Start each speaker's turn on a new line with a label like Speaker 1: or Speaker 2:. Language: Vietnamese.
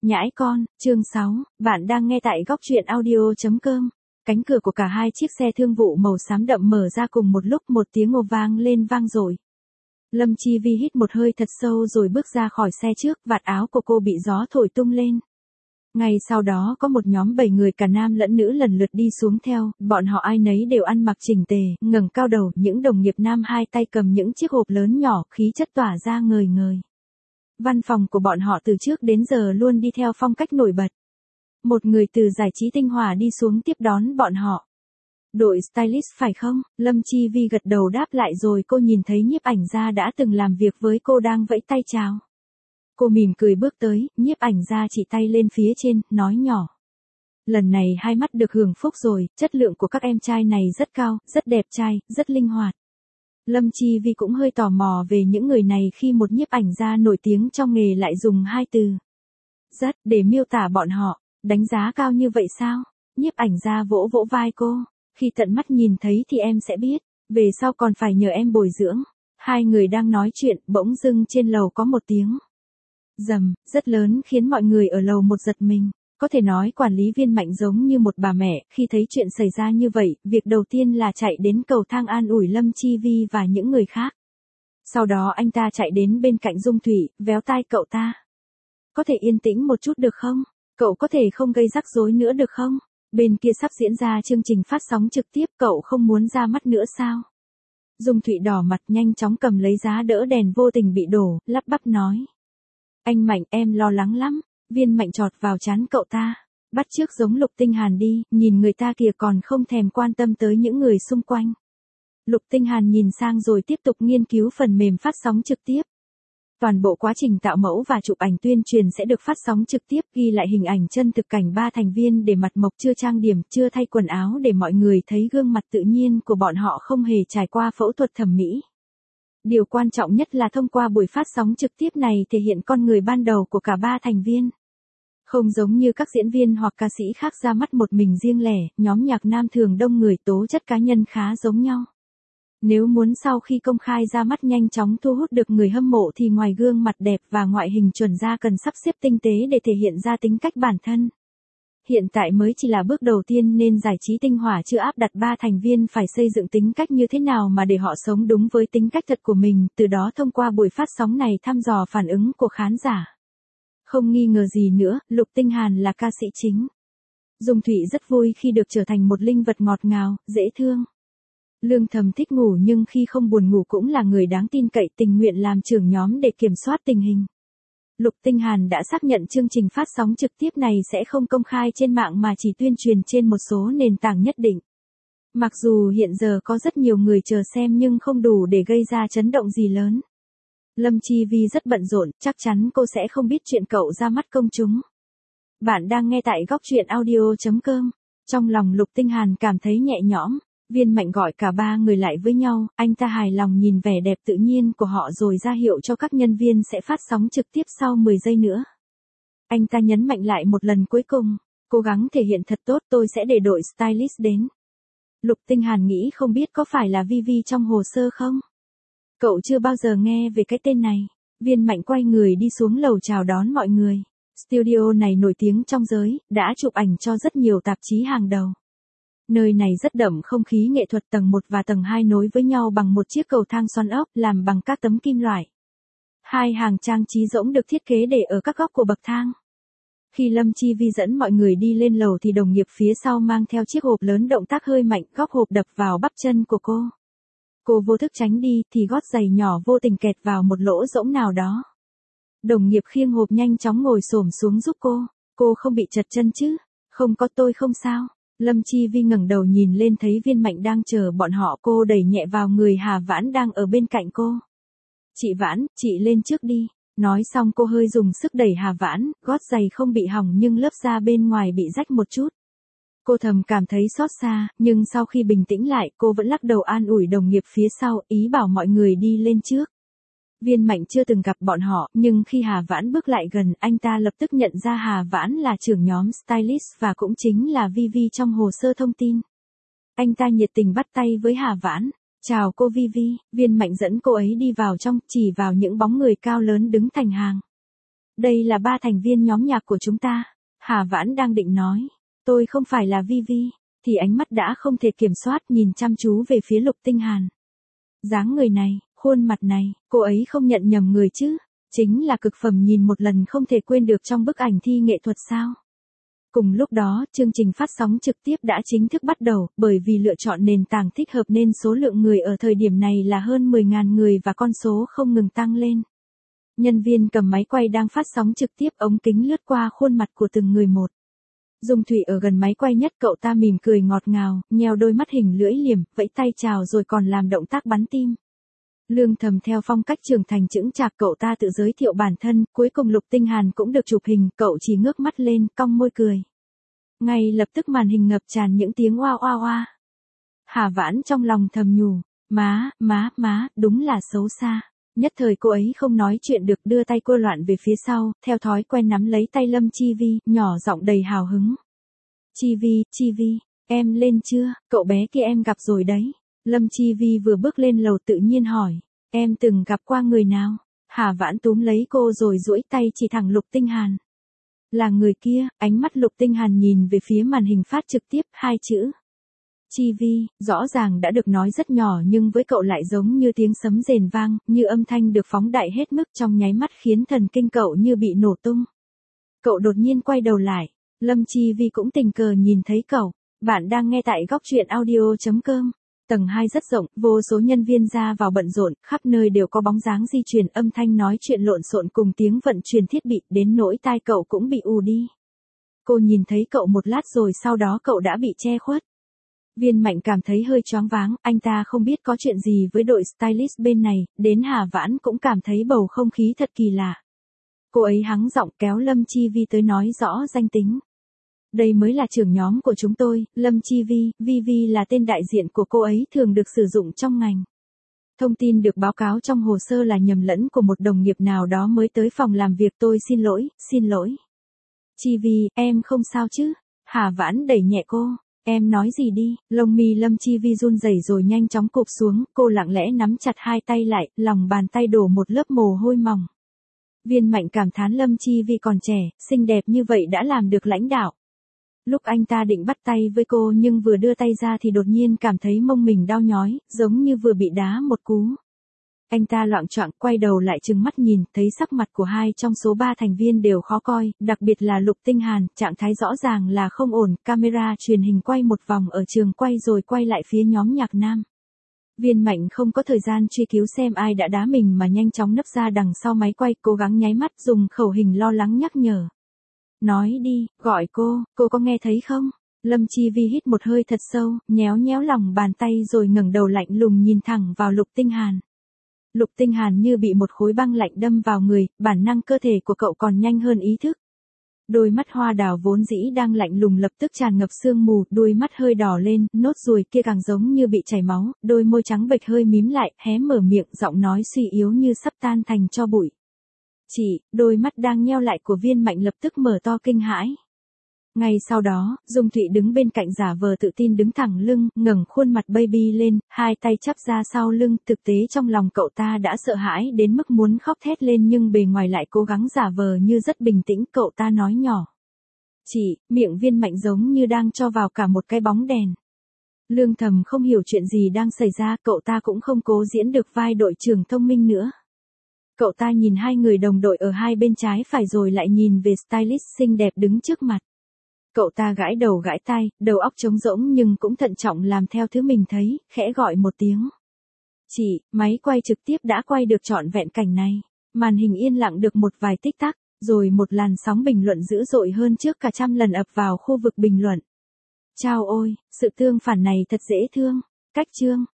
Speaker 1: Nhãi con, chương 6, bạn đang nghe tại góc truyện audio.com. Cánh cửa của cả hai chiếc xe thương vụ màu xám đậm mở ra cùng một lúc, một tiếng ồ vang lên vang dội. Lâm Chi Vi hít một hơi thật sâu rồi bước ra khỏi xe trước, vạt áo của cô bị gió thổi tung lên. Ngay sau đó có một nhóm 7 người cả nam lẫn nữ lần lượt đi xuống theo, bọn họ ai nấy đều ăn mặc chỉnh tề, ngẩng cao đầu, những đồng nghiệp nam hai tay cầm những chiếc hộp lớn nhỏ, khí chất tỏa ra ngời ngời. Văn phòng của bọn họ từ trước đến giờ luôn đi theo phong cách nổi bật. Một người từ giải trí tinh hòa đi xuống tiếp đón bọn họ. Đội stylist phải không? Lâm Chi Vi gật đầu đáp lại rồi cô nhìn thấy nhiếp ảnh gia đã từng làm việc với cô đang vẫy tay chào. Cô mỉm cười bước tới, nhiếp ảnh gia chỉ tay lên phía trên, nói nhỏ. Lần này hai mắt được hưởng phúc rồi, chất lượng của các em trai này rất cao, rất đẹp trai, rất linh hoạt. Lâm Chi Vi cũng hơi tò mò về những người này khi một nhiếp ảnh gia nổi tiếng trong nghề lại dùng hai từ rất để miêu tả bọn họ. Đánh giá cao như vậy sao? Nhiếp ảnh gia vỗ vỗ vai cô. Khi tận mắt nhìn thấy thì em sẽ biết, về sau còn phải nhờ em bồi dưỡng. Hai người đang nói chuyện, bỗng dưng trên lầu có một tiếng rầm rất lớn khiến mọi người ở lầu một giật mình. Có thể nói quản lý viên Mạnh giống như một bà mẹ, khi thấy chuyện xảy ra như vậy, việc đầu tiên là chạy đến cầu thang an ủi Lâm Chi Vi và những người khác. Sau đó anh ta chạy đến bên cạnh Dung Thủy, véo tai cậu ta. Có thể yên tĩnh một chút được không? Cậu có thể không gây rắc rối nữa được không? Bên kia sắp diễn ra chương trình phát sóng trực tiếp, cậu không muốn ra mắt nữa sao? Dung Thụy đỏ mặt nhanh chóng cầm lấy giá đỡ đèn vô tình bị đổ, lắp bắp nói. Anh Mạnh, em lo lắng lắm. Viên Mạnh chọt vào trán cậu ta. Bắt chước giống Lục Tinh Hàn đi, nhìn người ta kìa còn không thèm quan tâm tới những người xung quanh. Lục Tinh Hàn nhìn sang rồi tiếp tục nghiên cứu phần mềm phát sóng trực tiếp. Toàn bộ quá trình tạo mẫu và chụp ảnh tuyên truyền sẽ được phát sóng trực tiếp, ghi lại hình ảnh chân thực cảnh ba thành viên để mặt mộc chưa trang điểm, chưa thay quần áo để mọi người thấy gương mặt tự nhiên của bọn họ không hề trải qua phẫu thuật thẩm mỹ. Điều quan trọng nhất là thông qua buổi phát sóng trực tiếp này thể hiện con người ban đầu của cả ba thành viên. Không giống như các diễn viên hoặc ca sĩ khác ra mắt một mình riêng lẻ, nhóm nhạc nam thường đông người, tố chất cá nhân khá giống nhau. Nếu muốn sau khi công khai ra mắt nhanh chóng thu hút được người hâm mộ thì ngoài gương mặt đẹp và ngoại hình chuẩn ra cần sắp xếp tinh tế để thể hiện ra tính cách bản thân. Hiện tại mới chỉ là bước đầu tiên nên giải trí tinh hỏa chưa áp đặt ba thành viên phải xây dựng tính cách như thế nào mà để họ sống đúng với tính cách thật của mình, từ đó thông qua buổi phát sóng này thăm dò phản ứng của khán giả. Không nghi ngờ gì nữa, Lục Tinh Hàn là ca sĩ chính. Dung Thụy rất vui khi được trở thành một linh vật ngọt ngào, dễ thương. Lương Thầm thích ngủ nhưng khi không buồn ngủ cũng là người đáng tin cậy, tình nguyện làm trưởng nhóm để kiểm soát tình hình. Lục Tinh Hàn đã xác nhận chương trình phát sóng trực tiếp này sẽ không công khai trên mạng mà chỉ tuyên truyền trên một số nền tảng nhất định. Mặc dù hiện giờ có rất nhiều người chờ xem nhưng không đủ để gây ra chấn động gì lớn. Lâm Chi Vi rất bận rộn, chắc chắn cô sẽ không biết chuyện cậu ra mắt công chúng. Bạn đang nghe tại góc truyện audio.com. Trong lòng Lục Tinh Hàn cảm thấy nhẹ nhõm. Viên Mạnh gọi cả ba người lại với nhau, anh ta hài lòng nhìn vẻ đẹp tự nhiên của họ rồi ra hiệu cho các nhân viên sẽ phát sóng trực tiếp sau 10 giây nữa. Anh ta nhấn mạnh lại một lần cuối cùng, cố gắng thể hiện thật tốt, tôi sẽ để đội stylist đến. Lục Tinh Hàn nghĩ không biết có phải là Vivi trong hồ sơ không? Cậu chưa bao giờ nghe về cái tên này. Viên Mạnh quay người đi xuống lầu chào đón mọi người. Studio này nổi tiếng trong giới, đã chụp ảnh cho rất nhiều tạp chí hàng đầu. Nơi này rất đậm không khí nghệ thuật, tầng 1 và tầng 2 nối với nhau bằng một chiếc cầu thang xoắn ốc làm bằng các tấm kim loại. Hai hàng trang trí rỗng được thiết kế để ở các góc của bậc thang. Khi Lâm Chi Vi dẫn mọi người đi lên lầu thì đồng nghiệp phía sau mang theo chiếc hộp lớn, động tác hơi mạnh, góc hộp đập vào bắp chân của cô. Cô vô thức tránh đi thì gót giày nhỏ vô tình kẹt vào một lỗ rỗng nào đó. Đồng nghiệp khiêng hộp nhanh chóng ngồi xổm xuống giúp cô không bị trật chân chứ? Không có, tôi không sao. Lâm Chi Vi ngẩng đầu nhìn lên thấy Viên Mạnh đang chờ bọn họ, cô đẩy nhẹ vào người Hà Vãn đang ở bên cạnh cô. Chị Vãn, chị lên trước đi. Nói xong cô hơi dùng sức đẩy Hà Vãn, gót giày không bị hỏng nhưng lớp da bên ngoài bị rách một chút. Cô thầm cảm thấy xót xa, nhưng sau khi bình tĩnh lại cô vẫn lắc đầu an ủi đồng nghiệp phía sau, ý bảo mọi người đi lên trước. Viên Mạnh chưa từng gặp bọn họ, nhưng khi Hà Vãn bước lại gần, anh ta lập tức nhận ra Hà Vãn là trưởng nhóm stylist và cũng chính là Vivi trong hồ sơ thông tin. Anh ta nhiệt tình bắt tay với Hà Vãn. Chào cô Vivi. Viên Mạnh dẫn cô ấy đi vào trong, chỉ vào những bóng người cao lớn đứng thành hàng. đây là 3 thành viên nhóm nhạc của chúng ta. Hà Vãn đang định nói, tôi không phải là Vi Vi, thì ánh mắt đã không thể kiểm soát nhìn chăm chú về phía Lục Tinh Hàn. Dáng người này, khuôn mặt này, cô ấy không nhận nhầm người chứ, chính là cực phẩm nhìn một lần không thể quên được trong bức ảnh thi nghệ thuật sao. Cùng lúc đó, chương trình phát sóng trực tiếp đã chính thức bắt đầu, bởi vì lựa chọn nền tảng thích hợp nên số lượng người ở thời điểm này là hơn 10.000 người và con số không ngừng tăng lên. Nhân viên cầm máy quay đang phát sóng trực tiếp, ống kính lướt qua khuôn mặt của từng người một. Dung Thụy ở gần máy quay nhất, cậu ta mỉm cười ngọt ngào, nheo đôi mắt hình lưỡi liềm, vẫy tay chào rồi còn làm động tác bắn tim. Lương Thầm theo phong cách trưởng thành chững chạc, cậu ta tự giới thiệu bản thân, cuối cùng Lục Tinh Hàn cũng được chụp hình, cậu chỉ ngước mắt lên, cong môi cười. Ngay lập tức màn hình ngập tràn những tiếng oa oa oa. Hà Vãn trong lòng thầm nhủ, má, đúng là xấu xa. Nhất thời cô ấy không nói chuyện được, đưa tay cô loạn về phía sau, theo thói quen nắm lấy tay Lâm Chi Vi, nhỏ giọng đầy hào hứng. Chi Vi, em lên chưa, cậu bé kia em gặp rồi đấy. Lâm Chi Vi vừa bước lên lầu tự nhiên hỏi, em từng gặp qua người nào? Hà Vãn túm lấy cô rồi duỗi tay chỉ thẳng Lục Tinh Hàn. Là người kia, ánh mắt Lục Tinh Hàn nhìn về phía màn hình phát trực tiếp, 2 chữ. Chi Vi, rõ ràng đã được nói rất nhỏ nhưng với cậu lại giống như tiếng sấm rền vang, như âm thanh được phóng đại hết mức, trong nháy mắt khiến thần kinh cậu như bị nổ tung. Cậu đột nhiên quay đầu lại, Lâm Chi Vi cũng tình cờ nhìn thấy cậu. Bạn đang nghe tại góc truyện audio.com. Tầng 2 rất rộng, vô số nhân viên ra vào bận rộn, khắp nơi đều có bóng dáng di chuyển, âm thanh nói chuyện lộn xộn cùng tiếng vận chuyển thiết bị, đến nỗi tai cậu cũng bị ù đi. Cô nhìn thấy cậu một lát rồi sau đó cậu đã bị che khuất. Viên Mạnh cảm thấy hơi choáng váng, anh ta không biết có chuyện gì với đội stylist bên này, đến Hà Vãn cũng cảm thấy bầu không khí thật kỳ lạ. Cô ấy hắng giọng kéo Lâm Chi Vi tới nói rõ danh tính. Đây mới là trưởng nhóm của chúng tôi, Lâm Chi Vi, Vi là tên đại diện của cô ấy thường được sử dụng trong ngành. Thông tin được báo cáo trong hồ sơ là nhầm lẫn của một đồng nghiệp nào đó mới tới phòng làm việc, tôi xin lỗi. Chi Vi, em không sao chứ? Hà Vãn đẩy nhẹ cô. Em nói gì đi, lông mi Lâm Chi Vi run rẩy rồi nhanh chóng cụp xuống, cô lặng lẽ nắm chặt hai tay lại, lòng bàn tay đổ một lớp mồ hôi mỏng. Viên Mạnh cảm thán Lâm Chi Vi còn trẻ, xinh đẹp như vậy đã làm được lãnh đạo. Lúc anh ta định bắt tay với cô nhưng vừa đưa tay ra thì đột nhiên cảm thấy mông mình đau nhói, giống như vừa bị đá một cú. Anh ta loạng choạng quay đầu lại trừng mắt nhìn, thấy sắc mặt của 2 trong số 3 thành viên đều khó coi, đặc biệt là Lục Tinh Hàn, trạng thái rõ ràng là không ổn, camera truyền hình quay một vòng ở trường quay rồi quay lại phía nhóm nhạc nam. Viên Mạnh không có thời gian truy cứu xem ai đã đá mình mà nhanh chóng nấp ra đằng sau máy quay, cố gắng nháy mắt dùng khẩu hình lo lắng nhắc nhở. Nói đi, gọi cô có nghe thấy không? Lâm Chi Vi hít một hơi thật sâu, nhéo lòng bàn tay rồi ngẩng đầu lạnh lùng nhìn thẳng vào Lục Tinh Hàn. Lục Tinh Hàn như bị một khối băng lạnh đâm vào người, bản năng cơ thể của cậu còn nhanh hơn ý thức. Đôi mắt hoa đào vốn dĩ đang lạnh lùng lập tức tràn ngập sương mù, đôi mắt hơi đỏ lên, nốt ruồi kia càng giống như bị chảy máu, đôi môi trắng bệch hơi mím lại, hé mở miệng, giọng nói suy yếu như sắp tan thành tro bụi. Chị, đôi mắt đang nheo lại của Viên Mạnh lập tức mở to kinh hãi. Ngay sau đó, Dung Thụy đứng bên cạnh giả vờ tự tin đứng thẳng lưng, ngẩng khuôn mặt baby lên, 2 tay chắp ra sau lưng, thực tế trong lòng cậu ta đã sợ hãi đến mức muốn khóc thét lên nhưng bề ngoài lại cố gắng giả vờ như rất bình tĩnh, cậu ta nói nhỏ. Chị, miệng Viên Mạnh giống như đang cho vào cả một cái bóng đèn. Lương Thầm không hiểu chuyện gì đang xảy ra, cậu ta cũng không cố diễn được vai đội trưởng thông minh nữa. Cậu ta nhìn 2 người đồng đội ở hai bên trái phải rồi lại nhìn về stylist xinh đẹp đứng trước mặt. Cậu ta gãi đầu gãi tai, đầu óc trống rỗng nhưng cũng thận trọng làm theo thứ mình thấy, khẽ gọi một tiếng. Chị, máy quay trực tiếp đã quay được trọn vẹn cảnh này. Màn hình yên lặng được một vài tích tắc, rồi một làn sóng bình luận dữ dội hơn trước cả trăm lần ập vào khu vực bình luận. Chao ôi, sự tương phản này thật dễ thương. Cách chương.